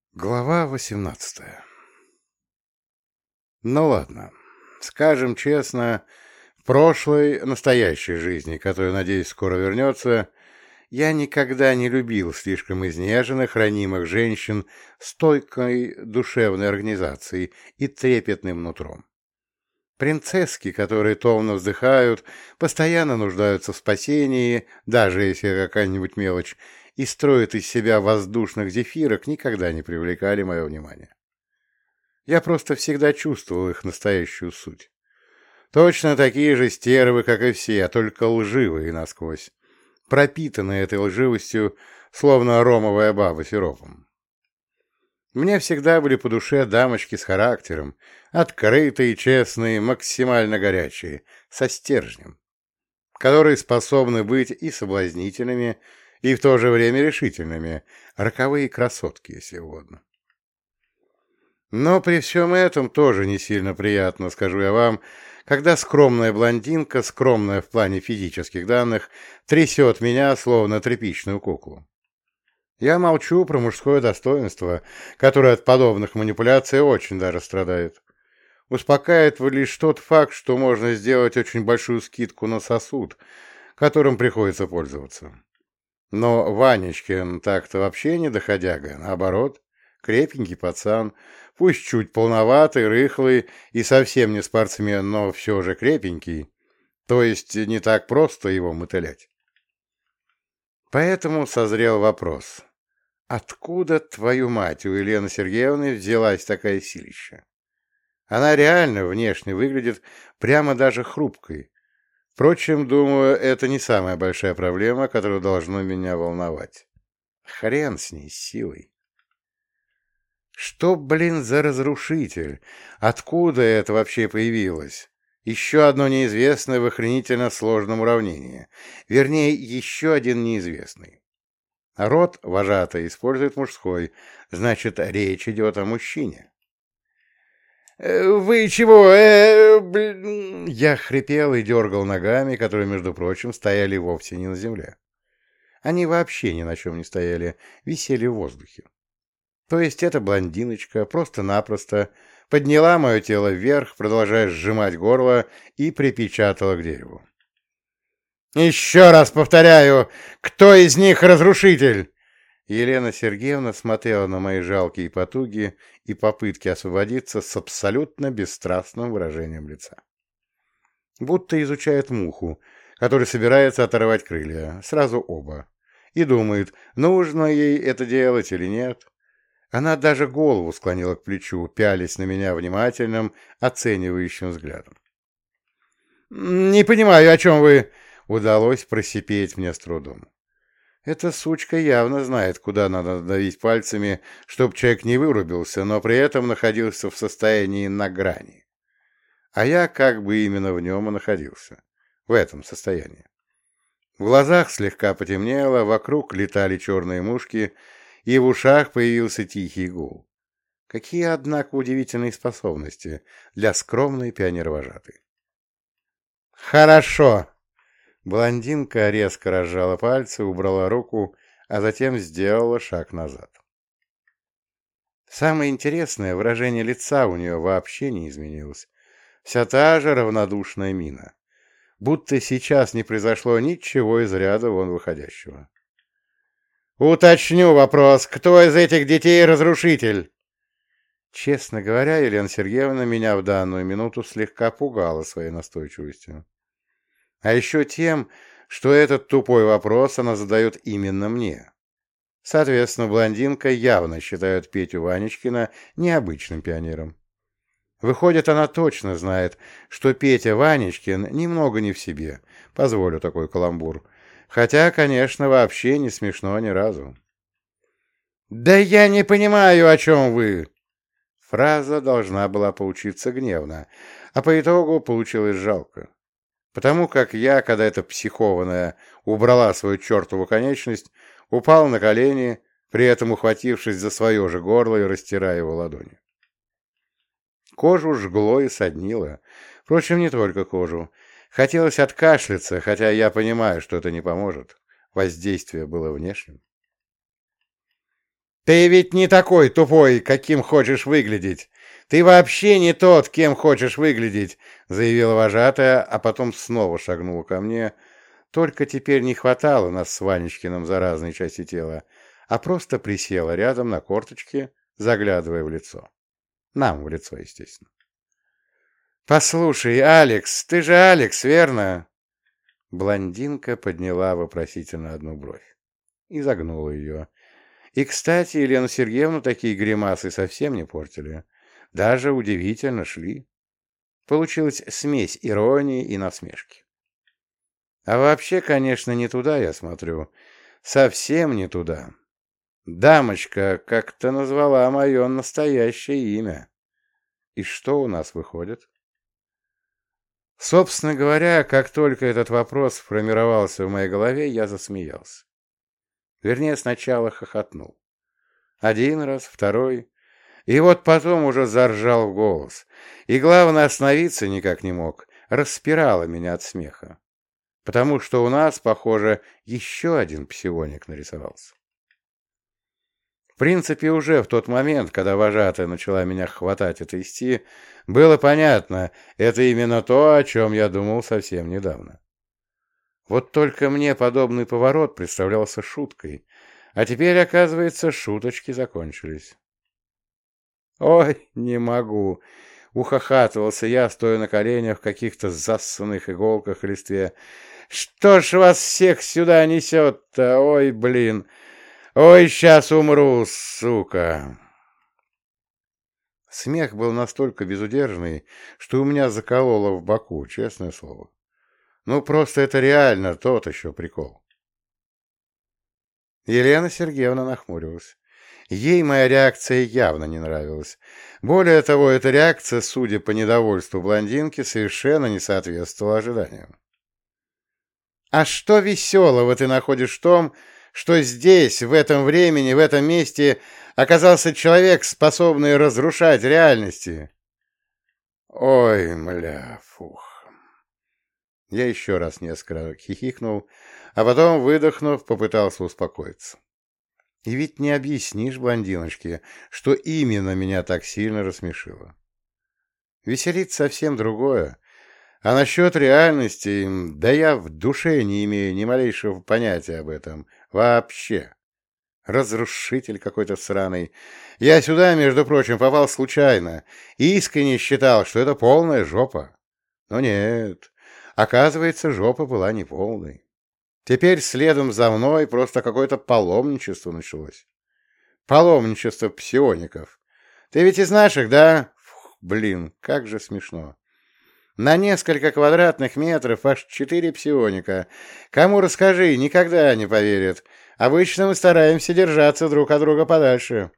Глава 18. Ну ладно, скажем честно, в прошлой, настоящей жизни, которая, надеюсь, скоро вернется, я никогда не любил слишком изнеженных, ранимых женщин с стойкой душевной организацией и трепетным нутром. Принцесски, которые томно вздыхают, постоянно нуждаются в спасении, даже если какая-нибудь мелочь, и строят из себя воздушных зефирок, никогда не привлекали мое внимание. Я просто всегда чувствовал их настоящую суть. Точно такие же стервы, как и все, только лживые насквозь, пропитанные этой лживостью, словно ромовая баба сиропом. Мне всегда были по душе дамочки с характером, открытые, честные, максимально горячие, со стержнем, которые способны быть и соблазнительными, и в то же время решительными, роковые красотки, если угодно. Но при всем этом тоже не сильно приятно, скажу я вам, когда скромная блондинка, скромная в плане физических данных, трясет меня, словно тряпичную куклу. Я молчу про мужское достоинство, которое от подобных манипуляций очень даже страдает. Успокаивает лишь тот факт, что можно сделать очень большую скидку на сосуд, которым приходится пользоваться. Но Ванечкин так-то вообще не доходяга, наоборот, крепенький пацан, пусть чуть полноватый, рыхлый и совсем не спортсмен, но все же крепенький, то есть не так просто его мотылять. Поэтому созрел вопрос. Откуда, твою мать, у Елены Сергеевны взялась такая силища? Она реально внешне выглядит прямо даже хрупкой. Впрочем, думаю, это не самая большая проблема, которая должна меня волновать. Хрен с ней, с силой. Что, блин, за разрушитель? Откуда это вообще появилось? Еще одно неизвестное в охренительно сложном уравнении. Вернее, еще один неизвестный. Род вожатый использует мужской, значит, речь идет о мужчине. «Вы чего? Блин?» Я хрипел и дергал ногами, которые, между прочим, стояли вовсе не на земле. Они вообще ни на чем не стояли, висели в воздухе. То есть эта блондиночка просто-напросто подняла мое тело вверх, продолжая сжимать горло, и припечатала к дереву. «Еще раз повторяю, кто из них разрушитель?» Елена Сергеевна смотрела на мои жалкие потуги и попытки освободиться с абсолютно бесстрастным выражением лица. Будто изучает муху, которая собирается оторвать крылья, сразу оба, и думает, нужно ей это делать или нет. Она даже голову склонила к плечу, пялясь на меня внимательным, оценивающим взглядом. «Не понимаю, о чем вы...» — удалось просипеть мне с трудом. Эта сучка явно знает, куда надо давить пальцами, чтобы человек не вырубился, но при этом находился в состоянии на грани. А я как бы именно в нем и находился. В этом состоянии. В глазах слегка потемнело, вокруг летали черные мушки, и в ушах появился тихий гул. Какие, однако, удивительные способности для скромной пионер-вожатой. «Хорошо!» Блондинка резко разжала пальцы, убрала руку, а затем сделала шаг назад. Самое интересное, выражение лица у нее вообще не изменилось. Вся та же равнодушная мина. Будто сейчас не произошло ничего из ряда вон выходящего. «Уточню вопрос. Кто из этих детей разрушитель?» Честно говоря, Елена Сергеевна меня в данную минуту слегка пугала своей настойчивостью. А еще тем, что этот тупой вопрос она задает именно мне. Соответственно, блондинка явно считает Петю Ванечкина необычным пионером. Выходит, она точно знает, что Петя Ванечкин немного не в себе, позволю такой каламбур, хотя, конечно, вообще не смешно ни разу. «Да я не понимаю, о чем вы!» Фраза должна была получиться гневно, а по итогу получилось жалко. Потому как я, когда эта психованная убрала свою чертову конечность, упал на колени, при этом ухватившись за свое же горло и растирая его ладони. Кожу жгло и соднило. Впрочем, не только кожу. Хотелось откашляться, хотя я понимаю, что это не поможет. Воздействие было внешним. Ты ведь не такой тупой, каким хочешь выглядеть. Ты вообще не тот, кем хочешь выглядеть, заявила вожатая, а потом снова шагнула ко мне. Только теперь не хватало нас с Ванечкиным за разные части тела, а просто присела рядом на корточке, заглядывая в лицо. Нам в лицо, естественно. «Послушай, Алекс, ты же Алекс, верно?» Блондинка подняла вопросительно одну бровь и загнула ее. И, кстати, Елену Сергеевну такие гримасы совсем не портили. Даже удивительно шли. Получилась смесь иронии и насмешки. А вообще, конечно, не туда я смотрю. Совсем не туда. Дамочка как-то назвала мое настоящее имя. И что у нас выходит? Собственно говоря, как только этот вопрос формировался в моей голове, я засмеялся. Вернее, сначала хохотнул. Один раз, второй. И вот потом уже заржал в голос. И главное, остановиться никак не мог. Распирало меня от смеха. Потому что у нас, похоже, еще один псионик нарисовался. В принципе, уже в тот момент, когда вожатая начала меня хватать и трясти, было понятно, это именно то, о чем я думал совсем недавно. Вот только мне подобный поворот представлялся шуткой, а теперь, оказывается, шуточки закончились. «Ой, не могу!» — ухахатывался я, стоя на коленях в каких-то зассанных иголках и листве. «Что ж вас всех сюда несет-то? Ой, блин! Ой, сейчас умру, сука!» Смех был настолько безудержный, что у меня закололо в боку, честное слово. Ну, просто это реально тот еще прикол. Елена Сергеевна нахмурилась. Ей моя реакция явно не нравилась. Более того, эта реакция, судя по недовольству блондинки, совершенно не соответствовала ожиданиям. «А что веселого ты находишь в том, что здесь, в этом времени, в этом месте оказался человек, способный разрушать реальности?» «Ой, мля, фух». Я еще раз несколько хихикнул, а потом, выдохнув, попытался успокоиться. И ведь не объяснишь блондиночке, что именно меня так сильно рассмешило. Веселит совсем другое. А насчет реальности, да я в душе не имею ни малейшего понятия об этом. Вообще. Разрушитель какой-то сраный. Я сюда, между прочим, попал случайно и искренне считал, что это полная жопа. Но нет, оказывается, жопа была не полной. Теперь следом за мной просто какое-то паломничество началось. Паломничество псиоников. Ты ведь из наших, да? Фух, блин, как же смешно. На несколько квадратных метров аж 4 псионика. Кому расскажи, никогда не поверят. Обычно мы стараемся держаться друг от друга подальше.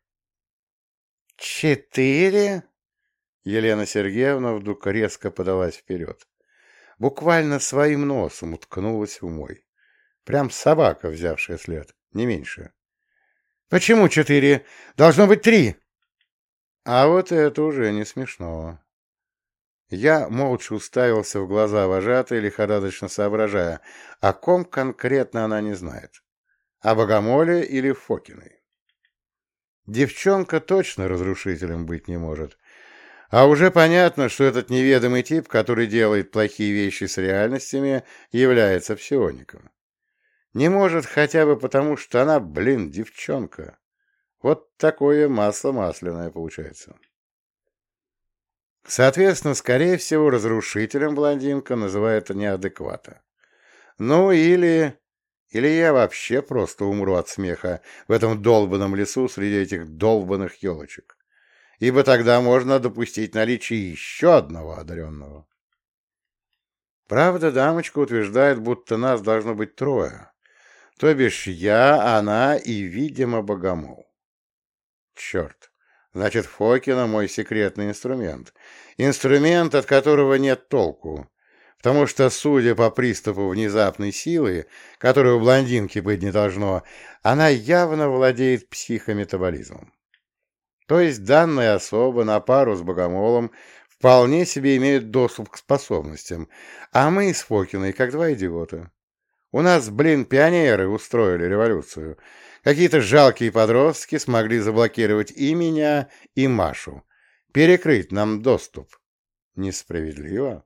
4? Елена Сергеевна вдруг резко подалась вперед. Буквально своим носом уткнулась в мой. Прям собака, взявшая след, не меньше. «Почему 4? Должно быть 3!» А вот это уже не смешно. Я молча уставился в глаза вожатой, лихорадочно соображая, о ком конкретно она не знает. О Богомоле или Фокиной. Девчонка точно разрушителем быть не может. А уже понятно, что этот неведомый тип, который делает плохие вещи с реальностями, является псиоником. Не может хотя бы потому, что она, блин, девчонка. Вот такое масло масляное получается. Соответственно, скорее всего, разрушителем блондинка называет неадеквата. Ну или я вообще просто умру от смеха в этом долбанном лесу среди этих долбанных елочек. Ибо тогда можно допустить наличие еще одного одаренного. Правда, дамочка утверждает, будто нас должно быть 3. То бишь я, она и, видимо, Богомол. Черт. Значит, Фокина мой секретный инструмент. Инструмент, от которого нет толку. Потому что, судя по приступу внезапной силы, которой у блондинки быть не должно, она явно владеет психометаболизмом. То есть данная особа на пару с Богомолом вполне себе имеет доступ к способностям, а мы с Фокиной как 2 идиота. У нас, блин, пионеры устроили революцию. Какие-то жалкие подростки смогли заблокировать и меня, и Машу. Перекрыть нам доступ. Несправедливо.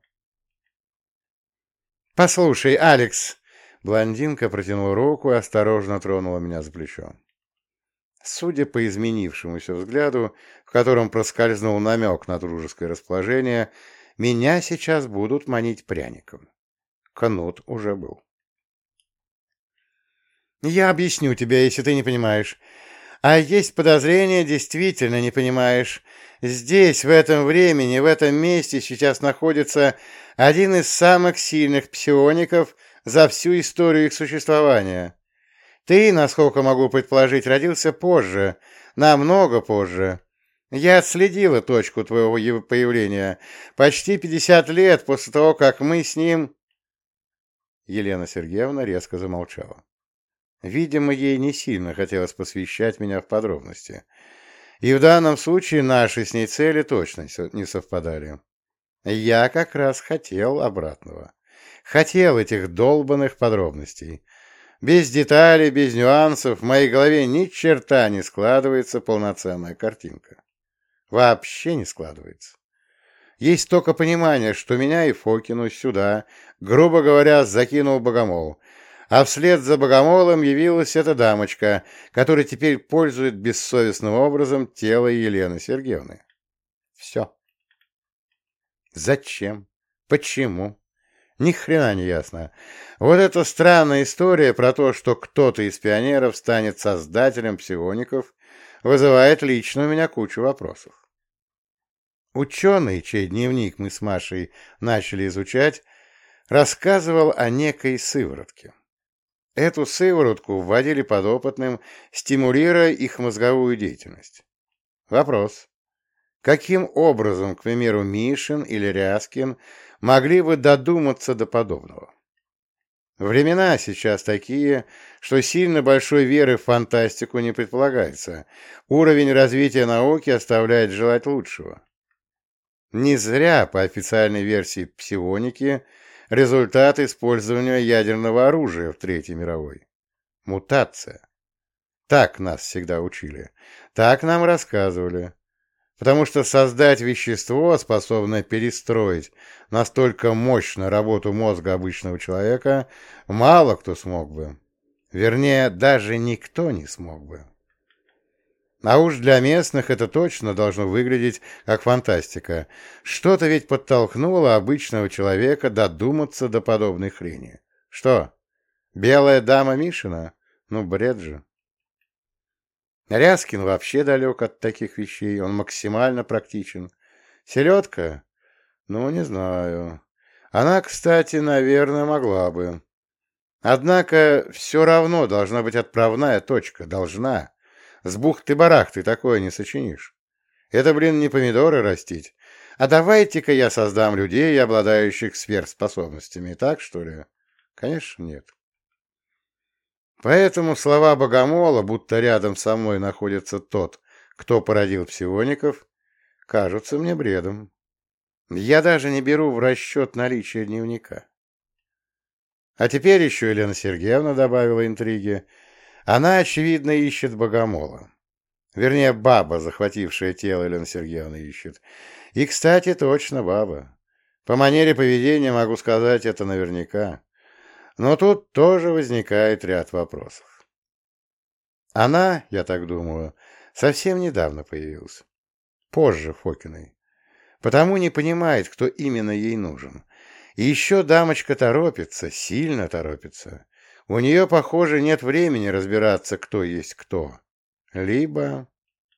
«Послушай, Алекс!» Блондинка протянула руку и осторожно тронула меня за плечо. Судя по изменившемуся взгляду, в котором проскользнул намек на дружеское расположение, меня сейчас будут манить пряником. Кнут уже был. «Я объясню тебе, если ты не понимаешь. А есть подозрение, действительно не понимаешь. Здесь, в этом времени, в этом месте сейчас находится один из самых сильных псиоников за всю историю их существования. Ты, насколько могу предположить, родился позже, намного позже. Я отследила точку твоего появления. Почти 50 лет после того, как мы с ним...» Елена Сергеевна резко замолчала. Видимо, ей не сильно хотелось посвящать меня в подробности. И в данном случае наши с ней цели точно не совпадали. Я как раз хотел обратного. Хотел этих долбанных подробностей. Без деталей, без нюансов в моей голове ни черта не складывается полноценная картинка. Вообще не складывается. Есть только понимание, что меня и Фокину сюда, грубо говоря, закинул Богомол, а вслед за Богомолом явилась эта дамочка, которая теперь пользует бессовестным образом тело Елены Сергеевны. Все. Зачем? Почему? Ни хрена не ясно. Вот эта странная история про то, что кто-то из пионеров станет создателем псиоников, вызывает лично у меня кучу вопросов. Ученый, чей дневник мы с Машей начали изучать, рассказывал о некой сыворотке. Эту сыворотку вводили подопытным, стимулируя их мозговую деятельность. Вопрос. Каким образом, к примеру, Мишин или Ряскин могли бы додуматься до подобного? Времена сейчас такие, что сильно большой веры в фантастику не предполагается. Уровень развития науки оставляет желать лучшего. Не зря, по официальной версии псионики, результат использования ядерного оружия в Третьей мировой. Мутация. Так нас всегда учили. Так нам рассказывали. Потому что создать вещество, способное перестроить настолько мощно работу мозга обычного человека, мало кто смог бы. Вернее, даже никто не смог бы. А уж для местных это точно должно выглядеть как фантастика. Что-то ведь подтолкнуло обычного человека додуматься до подобной хрени. Что, белая дама Мишина? Ну, бред же. Ряскин вообще далек от таких вещей, он максимально практичен. Селедка? Ну, не знаю. Она, кстати, наверное, могла бы. Однако все равно должна быть отправная точка, должна. С бухты-барахты такое не сочинишь. Это, блин, не помидоры растить. А давайте-ка я создам людей, обладающих сверхспособностями. Так, что ли? Конечно, нет. Поэтому слова Богомола, будто рядом со мной находится тот, кто породил псиоников, кажутся мне бредом. Я даже не беру в расчет наличие дневника. А теперь еще Елена Сергеевна добавила интриги. Она, очевидно, ищет Богомола. Вернее, баба, захватившая тело Елены Сергеевны, ищет. И, кстати, точно баба. По манере поведения могу сказать это наверняка. Но тут тоже возникает ряд вопросов. Она, я так думаю, совсем недавно появилась. Позже Фокиной. Потому не понимает, кто именно ей нужен. И еще дамочка торопится, сильно торопится. У нее, похоже, нет времени разбираться, кто есть кто. Либо...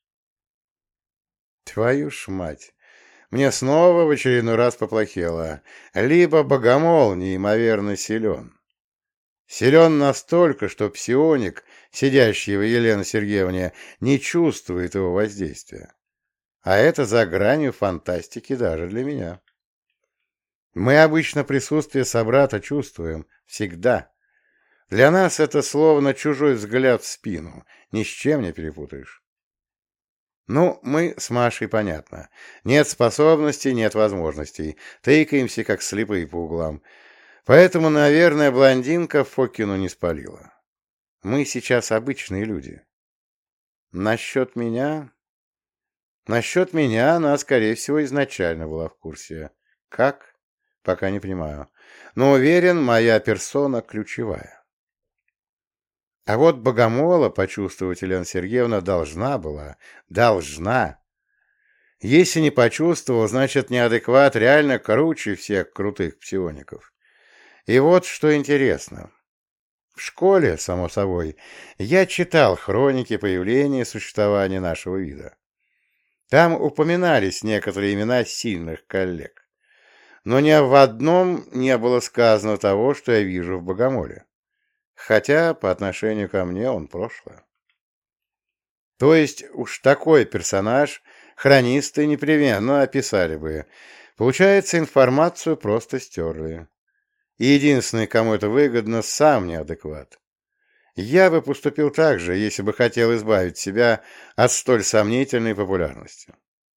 Твою ж мать! Мне снова в очередной раз поплохело. Либо Богомол неимоверно силен. Силен настолько, что псионик, сидящий в Елене Сергеевне, не чувствует его воздействия. А это за гранью фантастики даже для меня. Мы обычно присутствие собрата чувствуем. Всегда. Для нас это словно чужой взгляд в спину. Ни с чем не перепутаешь. Ну, мы с Машей понятно. Нет способностей, нет возможностей. Тыкаемся, как слепые по углам. Поэтому, наверное, блондинка Фокину не спалила. Мы сейчас обычные люди. Насчет меня... Насчет меня она, скорее всего, изначально была в курсе. Как? Пока не понимаю. Но уверен, моя персона ключевая. А вот Богомола почувствовать Елена Сергеевна должна была. Должна. Если не почувствовал, значит, неадекват реально круче всех крутых псиоников. И вот что интересно. В школе, само собой, я читал хроники появления и существования нашего вида. Там упоминались некоторые имена сильных коллег. Но ни в одном не было сказано того, что я вижу в Богомоле. Хотя по отношению ко мне он прошлое. То есть уж такой персонаж хронисты непременно описали бы. Получается, информацию просто стерли. И единственный, кому это выгодно, сам неадекват. Я бы поступил так же, если бы хотел избавить себя от столь сомнительной популярности.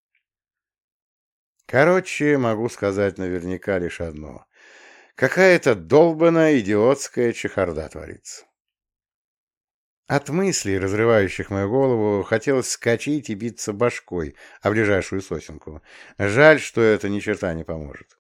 Короче, могу сказать наверняка лишь одно. Какая-то долбаная идиотская чехарда творится. От мыслей, разрывающих мою голову, хотелось вскочить и биться башкой о ближайшую сосенку. Жаль, что это ни черта не поможет.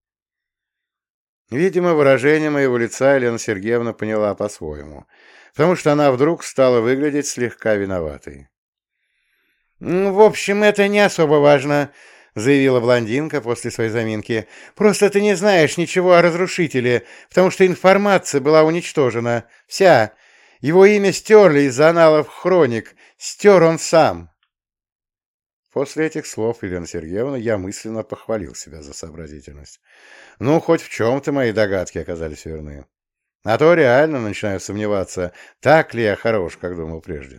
Видимо, выражение моего лица Елена Сергеевна поняла по-своему, потому что она вдруг стала выглядеть слегка виноватой. «В общем, это не особо важно», — заявила блондинка после своей заминки. «Просто ты не знаешь ничего о разрушителе, потому что информация была уничтожена. Вся. Его имя стерли из аналов хроник. Стер он сам». После этих слов, Елена Сергеевна, я мысленно похвалил себя за сообразительность. Ну, хоть в чем-то мои догадки оказались верны. А то реально начинаю сомневаться, так ли я хорош, как думал прежде.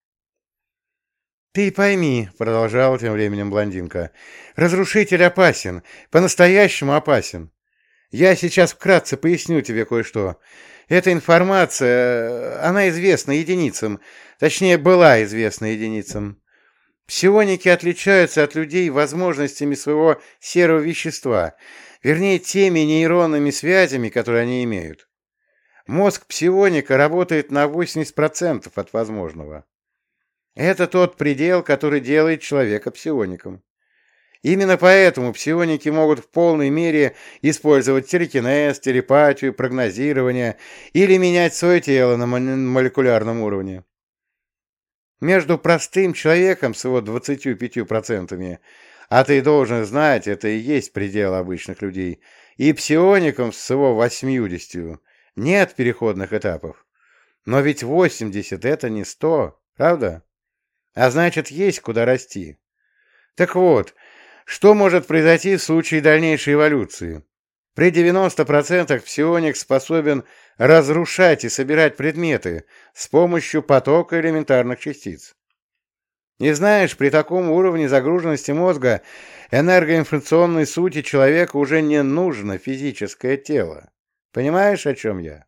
«Ты пойми», — продолжала тем временем блондинка, — «разрушитель опасен, по-настоящему опасен. Я сейчас вкратце поясню тебе кое-что. Эта информация, она известна единицам, точнее, была известна единицам. Псионики отличаются от людей возможностями своего серого вещества, вернее, теми нейронными связями, которые они имеют. Мозг псионика работает на 80% от возможного. Это тот предел, который делает человека псиоником. Именно поэтому псионики могут в полной мере использовать телекинез, телепатию, прогнозирование или менять свое тело на молекулярном уровне. Между простым человеком с его 25%, а ты должен знать, это и есть предел обычных людей, и псиоником с его 80%, нет переходных этапов. Но ведь 80 — это не 100, правда? А значит, есть куда расти. Так вот, что может произойти в случае дальнейшей эволюции? При 90% псионик способен разрушать и собирать предметы с помощью потока элементарных частиц. Не знаешь, при таком уровне загруженности мозга энергоинформационной сути человека уже не нужно физическое тело. Понимаешь, о чем я?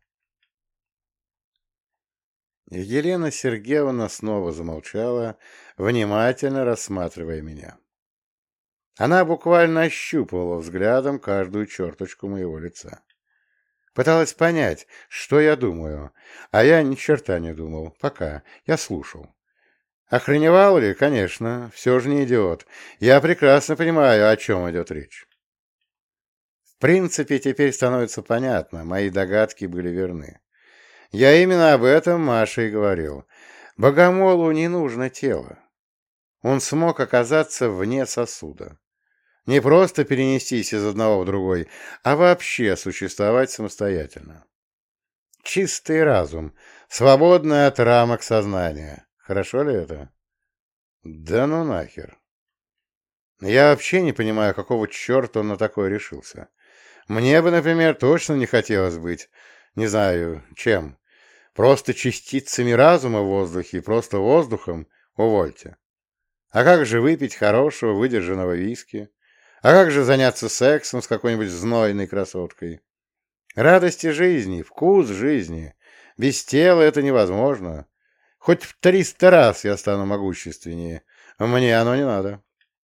Елена Сергеевна снова замолчала, внимательно рассматривая меня. Она буквально ощупывала взглядом каждую черточку моего лица. Пыталась понять, что я думаю, а я ни черта не думал, пока, я слушал. Охреневал ли? Конечно, все же не идиот. Я прекрасно понимаю, о чем идет речь. В принципе, теперь становится понятно, мои догадки были верны. Я именно об этом Маше и говорил. Богомолу не нужно тело. Он смог оказаться вне сосуда. Не просто перенестись из одного в другой, а вообще существовать самостоятельно. Чистый разум, свободный от рамок сознания. Хорошо ли это? Да ну нахер. Я вообще не понимаю, какого черта он на такое решился. Мне бы, например, точно не хотелось быть, не знаю, чем. Просто частицами разума в воздухе, просто воздухом, увольте. А как же выпить хорошего, выдержанного виски? А как же заняться сексом с какой-нибудь знойной красоткой? Радости жизни, вкус жизни. Без тела это невозможно. Хоть в 300 раз я стану могущественнее. Мне оно не надо.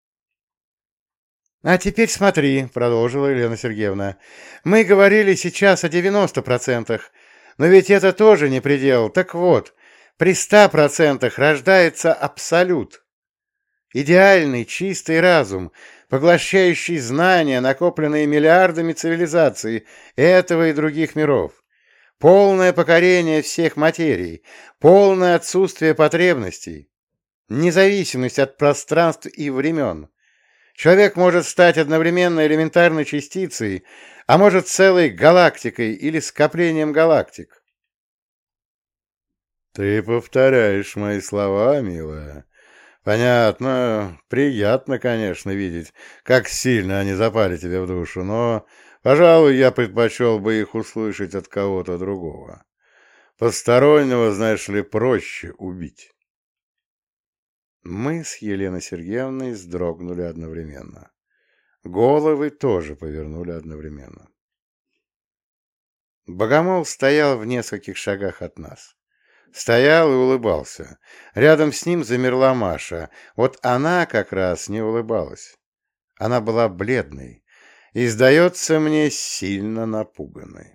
«А теперь смотри», — продолжила Елена Сергеевна, — «мы говорили сейчас о 90%, Но ведь это тоже не предел. Так вот, при 100% рождается абсолют. Идеальный, чистый разум, поглощающий знания, накопленные миллиардами цивилизаций этого и других миров. Полное покорение всех материй, полное отсутствие потребностей, независимость от пространств и времен. Человек может стать одновременно элементарной частицей, а может целой галактикой или скоплением галактик. Ты повторяешь мои слова, милая. Понятно, приятно, конечно, видеть, как сильно они запали тебе в душу, но, пожалуй, я предпочел бы их услышать от кого-то другого. Постороннего, знаешь ли, проще убить. Мы с Еленой Сергеевной вздрогнули одновременно. Головы тоже повернули одновременно. Богомол стоял в нескольких шагах от нас. Стоял и улыбался. Рядом с ним замерла Маша. Вот она как раз не улыбалась. Она была бледной и, сдается мне, сильно напуганной.